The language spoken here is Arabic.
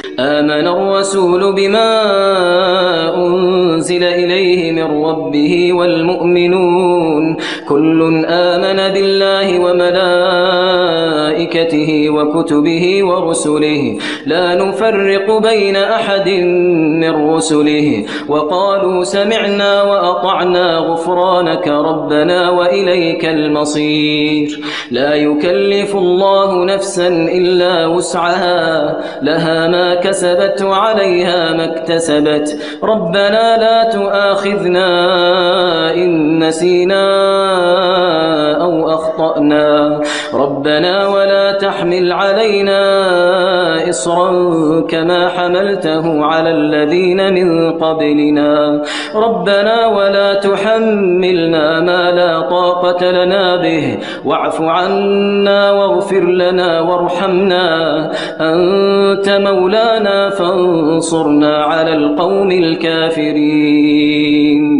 آمن الرسول بما أنزل إليه من ربه والمؤمنون كل آمن بالله وملائكته وكتبه ورسله لا نفرق بين أحد من رسله وقالوا سمعنا وأطعنا غفرانك ربنا وإليك المصير لا يكلف الله نفسا إلا وسعها لها ما كسبت وعليها ما اكتسبت ربنا لا تؤاخذنا إن نسينا أو أخطأنا ربنا ولا تحمل علينا إصرا كما حملته على الذين من قبلنا ربنا ولا تحملنا ما لا طاقة لنا به واعف عنا واغفر لنا وارحمنا أنت مولانا فانصرنا على القوم الكافرين